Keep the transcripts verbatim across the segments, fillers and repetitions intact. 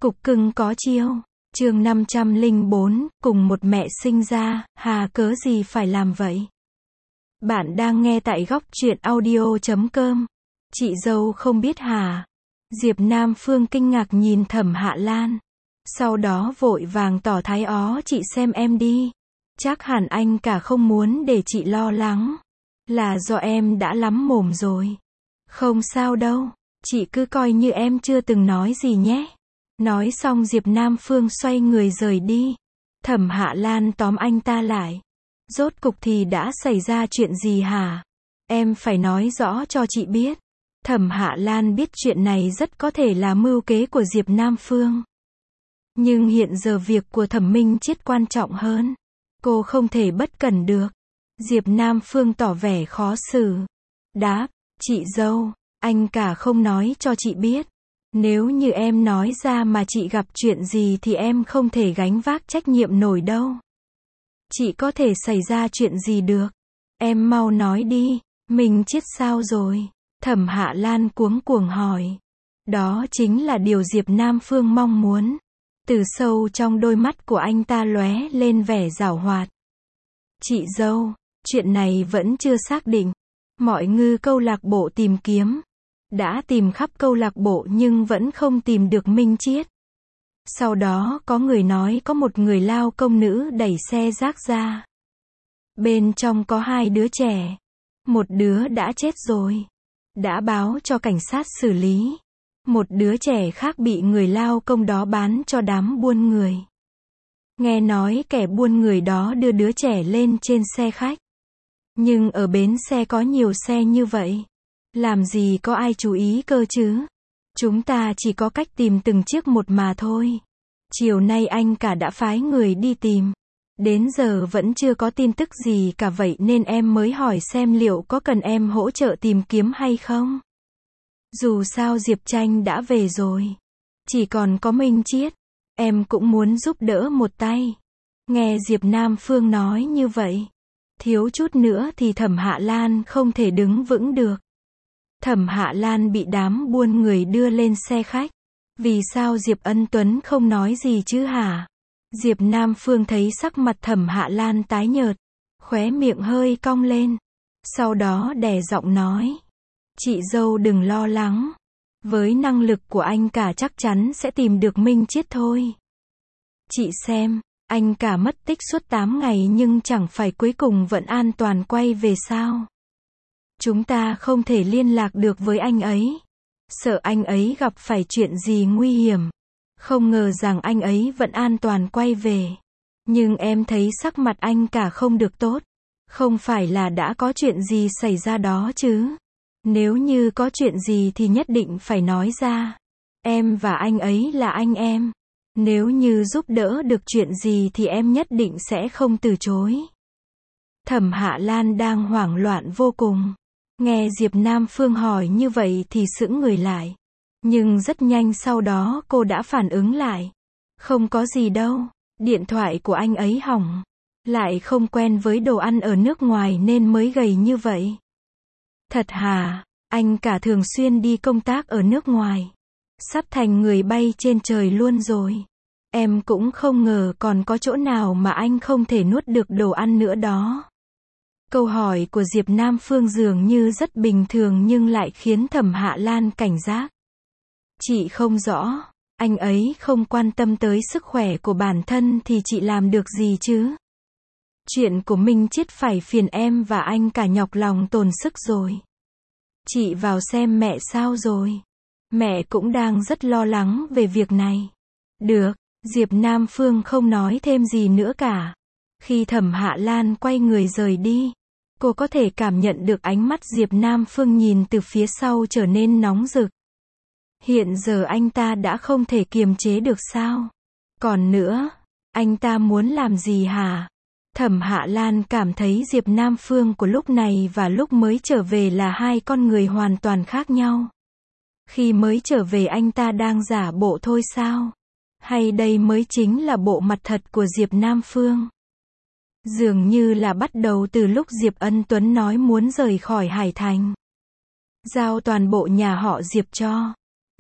Cục cưng có chiêu. Chương năm trăm lẻ bốn, cùng một mẹ sinh ra, hà cớ gì phải làm vậy? Bạn đang nghe tại góc truyện audio chấm com. Chị dâu không biết hả? Diệp Nam Phương kinh ngạc nhìn Thẩm Hạ Lan. Sau đó vội vàng tỏ thái ó, chị xem em đi. Chắc hẳn anh cả không muốn để chị lo lắng. Là do em đã lắm mồm rồi. Không sao đâu, chị cứ coi như em chưa từng nói gì nhé. Nói xong Diệp Nam Phương xoay người rời đi. Thẩm Hạ Lan tóm anh ta lại. Rốt cục thì đã xảy ra chuyện gì hả? Em phải nói rõ cho chị biết. Thẩm Hạ Lan biết chuyện này rất có thể là mưu kế của Diệp Nam Phương. Nhưng hiện giờ việc của Thẩm Minh Chiết quan trọng hơn. Cô không thể bất cẩn được. Diệp Nam Phương tỏ vẻ khó xử. Đáp, chị dâu, anh cả không nói cho chị biết. Nếu như em nói ra mà chị gặp chuyện gì thì em không thể gánh vác trách nhiệm nổi đâu. Chị có thể xảy ra chuyện gì được? Em mau nói đi, mình chết sao rồi? Thẩm Hạ Lan cuống cuồng hỏi. Đó chính là điều Diệp Nam Phương mong muốn. Từ sâu trong đôi mắt của anh ta lóe lên vẻ giảo hoạt. Chị dâu, chuyện này vẫn chưa xác định. Mọi ngư câu lạc bộ tìm kiếm. Đã tìm khắp câu lạc bộ nhưng vẫn không tìm được Minh Chiết. Sau đó có người nói có một người lao công nữ đẩy xe rác ra. Bên trong có hai đứa trẻ. Một đứa đã chết rồi. Đã báo cho cảnh sát xử lý. Một đứa trẻ khác bị người lao công đó bán cho đám buôn người. Nghe nói kẻ buôn người đó đưa đứa trẻ lên trên xe khách. Nhưng ở bến xe có nhiều xe như vậy. Làm gì có ai chú ý cơ chứ? Chúng ta chỉ có cách tìm từng chiếc một mà thôi. Chiều nay anh cả đã phái người đi tìm. Đến giờ vẫn chưa có tin tức gì cả, vậy nên em mới hỏi xem liệu có cần em hỗ trợ tìm kiếm hay không? Dù sao Diệp Tranh đã về rồi. Chỉ còn có Minh Chiết. Em cũng muốn giúp đỡ một tay. Nghe Diệp Nam Phương nói như vậy. Thiếu chút nữa thì Thẩm Hạ Lan không thể đứng vững được. Thẩm Hạ Lan bị đám buôn người đưa lên xe khách. Vì sao Diệp Ân Tuấn không nói gì chứ hả? Diệp Nam Phương thấy sắc mặt Thẩm Hạ Lan tái nhợt. Khóe miệng hơi cong lên. Sau đó đè giọng nói. Chị dâu đừng lo lắng. Với năng lực của anh cả chắc chắn sẽ tìm được Minh Chiết thôi. Chị xem, anh cả mất tích suốt tám ngày nhưng chẳng phải cuối cùng vẫn an toàn quay về sao? Chúng ta không thể liên lạc được với anh ấy. Sợ anh ấy gặp phải chuyện gì nguy hiểm. Không ngờ rằng anh ấy vẫn an toàn quay về. Nhưng em thấy sắc mặt anh cả không được tốt. Không phải là đã có chuyện gì xảy ra đó chứ? Nếu như có chuyện gì thì nhất định phải nói ra. Em và anh ấy là anh em. Nếu như giúp đỡ được chuyện gì thì em nhất định sẽ không từ chối. Thẩm Hạ Lan đang hoảng loạn vô cùng. Nghe Diệp Nam Phương hỏi như vậy thì sững người lại. Nhưng rất nhanh sau đó cô đã phản ứng lại. Không có gì đâu, điện thoại của anh ấy hỏng. Lại không quen với đồ ăn ở nước ngoài nên mới gầy như vậy. Thật hả? Anh cả thường xuyên đi công tác ở nước ngoài. Sắp thành người bay trên trời luôn rồi. Em cũng không ngờ còn có chỗ nào mà anh không thể nuốt được đồ ăn nữa đó. Câu hỏi của Diệp Nam Phương dường như rất bình thường nhưng lại khiến Thẩm Hạ Lan cảnh giác. Chị không rõ, anh ấy không quan tâm tới sức khỏe của bản thân thì chị làm được gì chứ? Chuyện của Minh Chiết phải phiền em và anh cả nhọc lòng tốn sức rồi. Chị vào xem mẹ sao rồi? Mẹ cũng đang rất lo lắng về việc này. Được, Diệp Nam Phương không nói thêm gì nữa cả. Khi Thẩm Hạ Lan quay người rời đi, cô có thể cảm nhận được ánh mắt Diệp Nam Phương nhìn từ phía sau trở nên nóng rực. Hiện giờ anh ta đã không thể kiềm chế được sao? Còn nữa, anh ta muốn làm gì hả? Thẩm Hạ Lan cảm thấy Diệp Nam Phương của lúc này và lúc mới trở về là hai con người hoàn toàn khác nhau. Khi mới trở về anh ta đang giả bộ thôi sao? Hay đây mới chính là bộ mặt thật của Diệp Nam Phương? Dường như là bắt đầu từ lúc Diệp Ân Tuấn nói muốn rời khỏi Hải Thành. Giao toàn bộ nhà họ Diệp cho.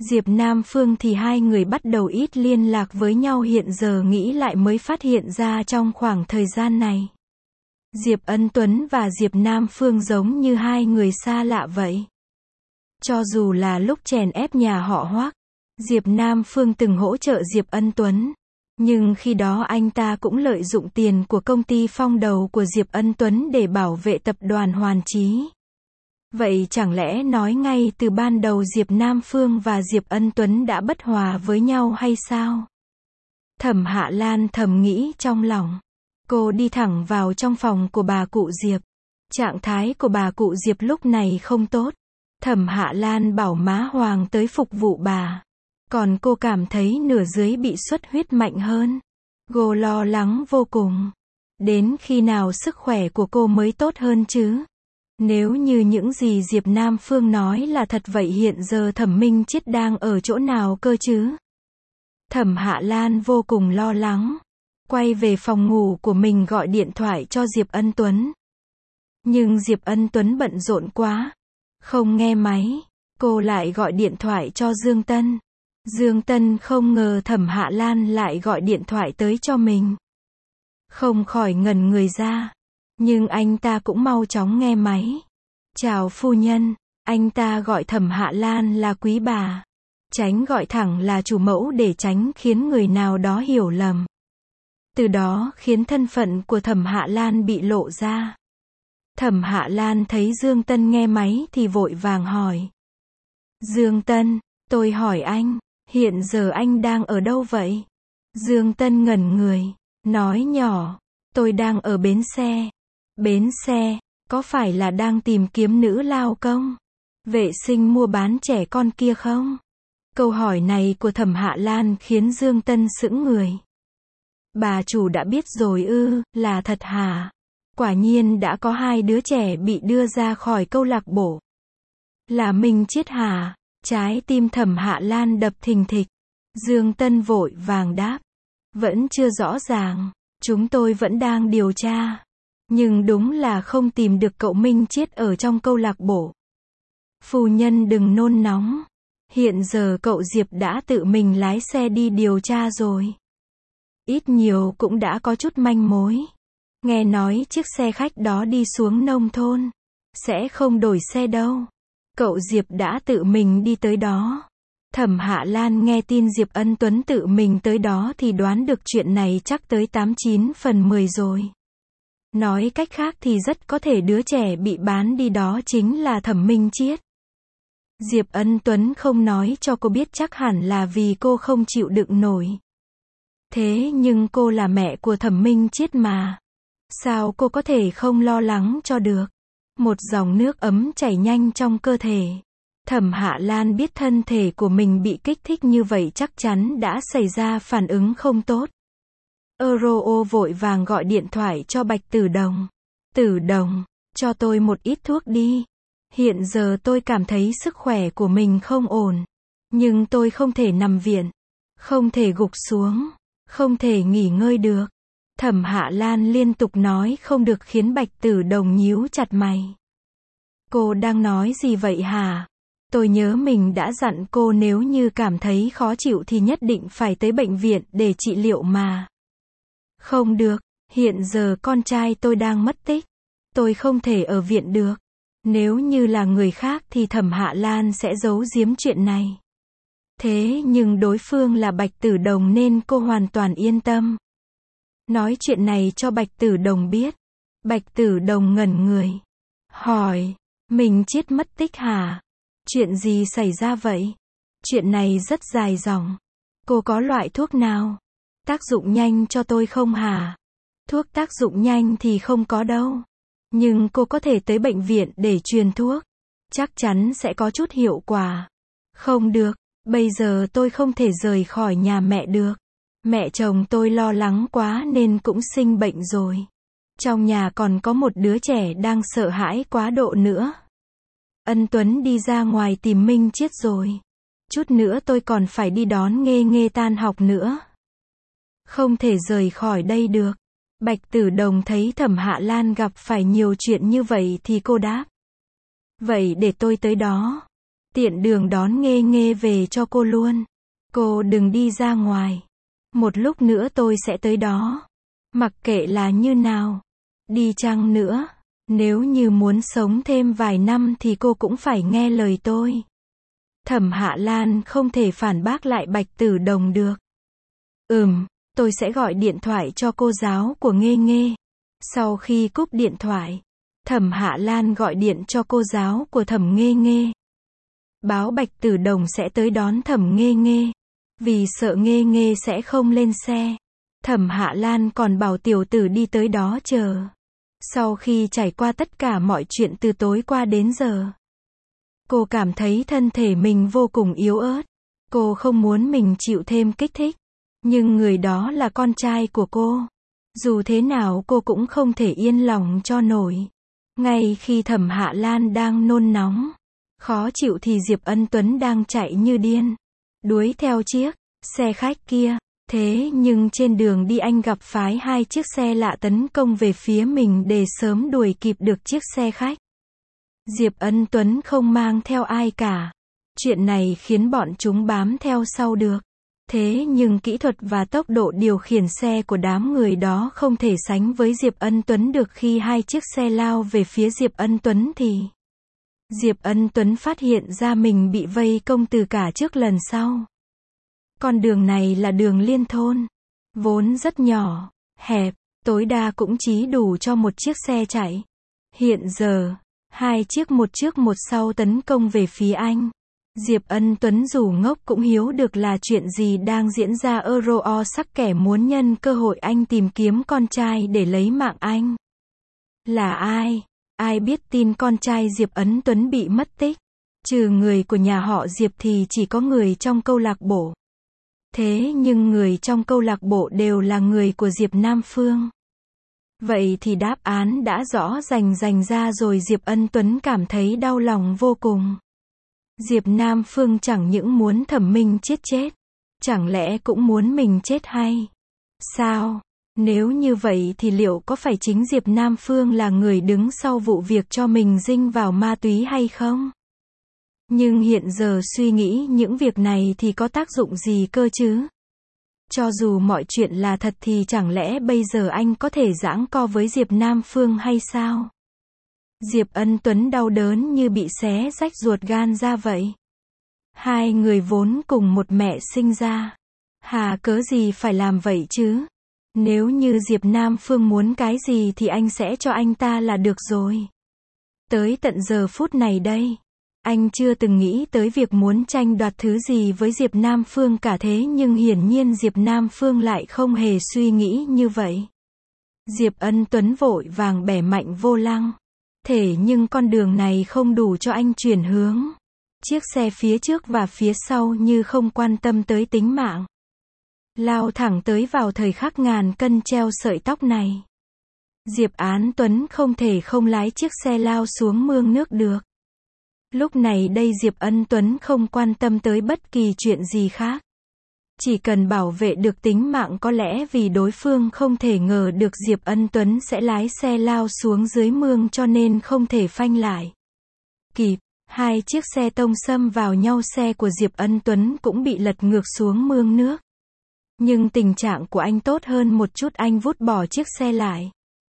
Diệp Nam Phương thì hai người bắt đầu ít liên lạc với nhau, hiện giờ nghĩ lại mới phát hiện ra trong khoảng thời gian này. Diệp Ân Tuấn và Diệp Nam Phương giống như hai người xa lạ vậy. Cho dù là lúc chèn ép nhà họ Hoắc, Diệp Nam Phương từng hỗ trợ Diệp Ân Tuấn. Nhưng khi đó anh ta cũng lợi dụng tiền của công ty phong đầu của Diệp Ân Tuấn để bảo vệ tập đoàn Hoàn Chí. Vậy chẳng lẽ nói ngay từ ban đầu Diệp Nam Phương và Diệp Ân Tuấn đã bất hòa với nhau hay sao? Thẩm Hạ Lan thầm nghĩ trong lòng. Cô đi thẳng vào trong phòng của bà cụ Diệp. Trạng thái của bà cụ Diệp lúc này không tốt. Thẩm Hạ Lan bảo má Hoàng tới phục vụ bà. Còn cô cảm thấy nửa dưới bị xuất huyết mạnh hơn. Cô lo lắng vô cùng. Đến khi nào sức khỏe của cô mới tốt hơn chứ? Nếu như những gì Diệp Nam Phương nói là thật vậy hiện giờ Thẩm Minh Chiết đang ở chỗ nào cơ chứ? Thẩm Hạ Lan vô cùng lo lắng. Quay về phòng ngủ của mình gọi điện thoại cho Diệp Ân Tuấn. Nhưng Diệp Ân Tuấn bận rộn quá. Không nghe máy. Cô lại gọi điện thoại cho Dương Tân. Dương Tân không ngờ Thẩm Hạ Lan lại gọi điện thoại tới cho mình. Không khỏi ngẩn người ra. Nhưng anh ta cũng mau chóng nghe máy. Chào phu nhân. Anh ta gọi Thẩm Hạ Lan là quý bà. Tránh gọi thẳng là chủ mẫu để tránh khiến người nào đó hiểu lầm. Từ đó khiến thân phận của Thẩm Hạ Lan bị lộ ra. Thẩm Hạ Lan thấy Dương Tân nghe máy thì vội vàng hỏi. Dương Tân, tôi hỏi anh, hiện giờ anh đang ở đâu vậy? Dương Tân ngẩn người, nói nhỏ, tôi đang ở bến xe. Bến xe, có phải là đang tìm kiếm nữ lao công? Vệ sinh mua bán trẻ con kia không? Câu hỏi này của Thẩm Hạ Lan khiến Dương Tân sững người. Bà chủ đã biết rồi ư, là thật hả? Quả nhiên đã có hai đứa trẻ bị đưa ra khỏi câu lạc bộ. Là Minh Chiết hả? Trái tim Thẩm Hạ Lan đập thình thịch. Dương Tân vội vàng đáp. Vẫn chưa rõ ràng. Chúng tôi vẫn đang điều tra. Nhưng đúng là không tìm được cậu Minh Chiết ở trong câu lạc bộ. Phu nhân đừng nôn nóng. Hiện giờ cậu Diệp đã tự mình lái xe đi điều tra rồi. Ít nhiều cũng đã có chút manh mối. Nghe nói chiếc xe khách đó đi xuống nông thôn. Sẽ không đổi xe đâu. Cậu Diệp đã tự mình đi tới đó. Thẩm Hạ Lan nghe tin Diệp Ân Tuấn tự mình tới đó thì đoán được chuyện này chắc tới tám chín phần mười rồi. Nói cách khác thì rất có thể đứa trẻ bị bán đi đó chính là Thẩm Minh Chiết. Diệp Ân Tuấn không nói cho cô biết chắc hẳn là vì cô không chịu đựng nổi. Thế nhưng cô là mẹ của Thẩm Minh Chiết mà. Sao cô có thể không lo lắng cho được? Một dòng nước ấm chảy nhanh trong cơ thể. Thẩm Hạ Lan biết thân thể của mình bị kích thích như vậy chắc chắn đã xảy ra phản ứng không tốt. Euro vội vàng gọi điện thoại cho Bạch Tử Đồng. Tử Đồng, cho tôi một ít thuốc đi. Hiện giờ tôi cảm thấy sức khỏe của mình không ổn. Nhưng tôi không thể nằm viện. Không thể gục xuống. Không thể nghỉ ngơi được. Thẩm Hạ Lan liên tục nói không được khiến Bạch Tử Đồng nhíu chặt mày. Cô đang nói gì vậy hả? Tôi nhớ mình đã dặn cô nếu như cảm thấy khó chịu thì nhất định phải tới bệnh viện để trị liệu mà. Không được, hiện giờ con trai tôi đang mất tích. Tôi không thể ở viện được. Nếu như là người khác thì Thẩm Hạ Lan sẽ giấu giếm chuyện này. Thế nhưng đối phương là Bạch Tử Đồng nên cô hoàn toàn yên tâm. Nói chuyện này cho Bạch Tử Đồng biết. Bạch Tử Đồng ngẩn người. Hỏi, mình Chiết mất tích hả? Chuyện gì xảy ra vậy? Chuyện này rất dài dòng. Cô có loại thuốc nào? Tác dụng nhanh cho tôi không hả? Thuốc tác dụng nhanh thì không có đâu. Nhưng cô có thể tới bệnh viện để truyền thuốc. Chắc chắn sẽ có chút hiệu quả. Không được, bây giờ tôi không thể rời khỏi nhà mẹ được. Mẹ chồng tôi lo lắng quá nên cũng sinh bệnh rồi. Trong nhà còn có một đứa trẻ đang sợ hãi quá độ nữa. Ân Tuấn đi ra ngoài tìm Minh Chiết rồi. Chút nữa tôi còn phải đi đón Nghê Nghê tan học nữa. Không thể rời khỏi đây được. Bạch Tử Đồng thấy Thẩm Hạ Lan gặp phải nhiều chuyện như vậy thì cô đáp. Vậy để tôi tới đó. Tiện đường đón Nghê Nghê về cho cô luôn. Cô đừng đi ra ngoài. Một lúc nữa tôi sẽ tới đó. Mặc kệ là như nào. Đi chăng nữa, nếu như muốn sống thêm vài năm thì cô cũng phải nghe lời tôi. Thẩm Hạ Lan không thể phản bác lại Bạch Tử Đồng được. Ừm, tôi sẽ gọi điện thoại cho cô giáo của Nghê Nghê. Sau khi cúp điện thoại, Thẩm Hạ Lan gọi điện cho cô giáo của Thẩm Nghê Nghê. Báo Bạch Tử Đồng sẽ tới đón Thẩm Nghê Nghê. Vì sợ Nghê Nghê sẽ không lên xe, Thẩm Hạ Lan còn bảo tiểu tử đi tới đó chờ. Sau khi trải qua tất cả mọi chuyện từ tối qua đến giờ, cô cảm thấy thân thể mình vô cùng yếu ớt. Cô không muốn mình chịu thêm kích thích. Nhưng người đó là con trai của cô. Dù thế nào cô cũng không thể yên lòng cho nổi. Ngay khi Thẩm Hạ Lan đang nôn nóng, khó chịu thì Diệp Ân Tuấn đang chạy như điên, đuổi theo chiếc xe khách kia. Thế nhưng trên đường đi anh gặp phải hai chiếc xe lạ tấn công về phía mình để sớm đuổi kịp được chiếc xe khách. Diệp Ân Tuấn không mang theo ai cả. Chuyện này khiến bọn chúng bám theo sau được. Thế nhưng kỹ thuật và tốc độ điều khiển xe của đám người đó không thể sánh với Diệp Ân Tuấn được. Khi hai chiếc xe lao về phía Diệp Ân Tuấn thì Diệp Ân Tuấn phát hiện ra mình bị vây công từ cả trước lần sau. Con đường này là đường liên thôn, vốn rất nhỏ, hẹp, tối đa cũng chỉ đủ cho một chiếc xe chạy. Hiện giờ, hai chiếc một trước một sau tấn công về phía anh. Diệp Ân Tuấn dù ngốc cũng hiểu được là chuyện gì đang diễn ra. Euro sắc kẻ muốn nhân cơ hội anh tìm kiếm con trai để lấy mạng anh. Là ai? Ai biết tin con trai Diệp Ân Tuấn bị mất tích? Trừ người của nhà họ Diệp thì chỉ có người trong câu lạc bộ. Thế nhưng người trong câu lạc bộ đều là người của Diệp Nam Phương. Vậy thì đáp án đã rõ rành rành ra rồi. Diệp Ân Tuấn cảm thấy đau lòng vô cùng. Diệp Nam Phương chẳng những muốn Thẩm Minh chết chết, chẳng lẽ cũng muốn mình chết hay sao? Nếu như vậy thì liệu có phải chính Diệp Nam Phương là người đứng sau vụ việc cho mình dinh vào ma túy hay không? Nhưng hiện giờ suy nghĩ những việc này thì có tác dụng gì cơ chứ? Cho dù mọi chuyện là thật thì chẳng lẽ bây giờ anh có thể giãng co với Diệp Nam Phương hay sao? Diệp Ân Tuấn đau đớn như bị xé rách ruột gan ra vậy. Hai người vốn cùng một mẹ sinh ra. Hà cớ gì phải làm vậy chứ? Nếu như Diệp Nam Phương muốn cái gì thì anh sẽ cho anh ta là được rồi. Tới tận giờ phút này đây, anh chưa từng nghĩ tới việc muốn tranh đoạt thứ gì với Diệp Nam Phương cả. Thế nhưng hiển nhiên Diệp Nam Phương lại không hề suy nghĩ như vậy. Diệp Ân Tuấn vội vàng bẻ mạnh vô lăng. Thế nhưng con đường này không đủ cho anh chuyển hướng. Chiếc xe phía trước và phía sau như không quan tâm tới tính mạng. Lao thẳng tới vào thời khắc ngàn cân treo sợi tóc này. Diệp Án Tuấn không thể không lái chiếc xe lao xuống mương nước được. Lúc này đây Diệp Ân Tuấn không quan tâm tới bất kỳ chuyện gì khác. Chỉ cần bảo vệ được tính mạng. Có lẽ vì đối phương không thể ngờ được Diệp Ân Tuấn sẽ lái xe lao xuống dưới mương cho nên không thể phanh lại kịp. Hai chiếc xe tông xâm vào nhau. Xe của Diệp Ân Tuấn cũng bị lật ngược xuống mương nước. Nhưng tình trạng của anh tốt hơn một chút. Anh vút bỏ chiếc xe lại,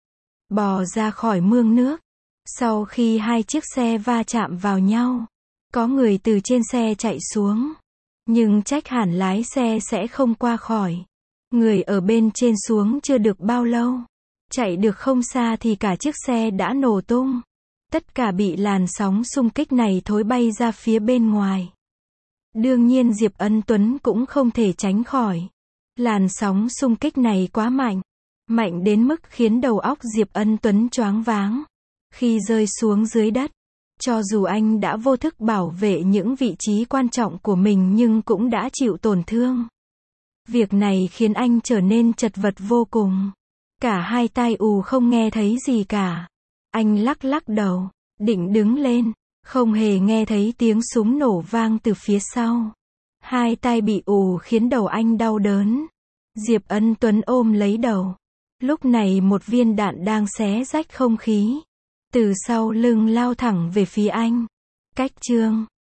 bò ra khỏi mương nước. Sau khi hai chiếc xe va chạm vào nhau, có người từ trên xe chạy xuống. Nhưng trách hẳn lái xe sẽ không qua khỏi. Người ở bên trên xuống chưa được bao lâu, chạy được không xa thì cả chiếc xe đã nổ tung. Tất cả bị làn sóng xung kích này thối bay ra phía bên ngoài. Đương nhiên Diệp Ân Tuấn cũng không thể tránh khỏi. Làn sóng xung kích này quá mạnh. Mạnh đến mức khiến đầu óc Diệp Ân Tuấn choáng váng. Khi rơi xuống dưới đất, cho dù anh đã vô thức bảo vệ những vị trí quan trọng của mình nhưng cũng đã chịu tổn thương. Việc này khiến anh trở nên chật vật vô cùng. Cả hai tai ù không nghe thấy gì cả. Anh lắc lắc đầu, định đứng lên, không hề nghe thấy tiếng súng nổ vang từ phía sau. Hai tai bị ù khiến đầu anh đau đớn. Diệp Ân Tuấn ôm lấy đầu. Lúc này một viên đạn đang xé rách không khí từ sau lưng lao thẳng về phía anh. Cách chương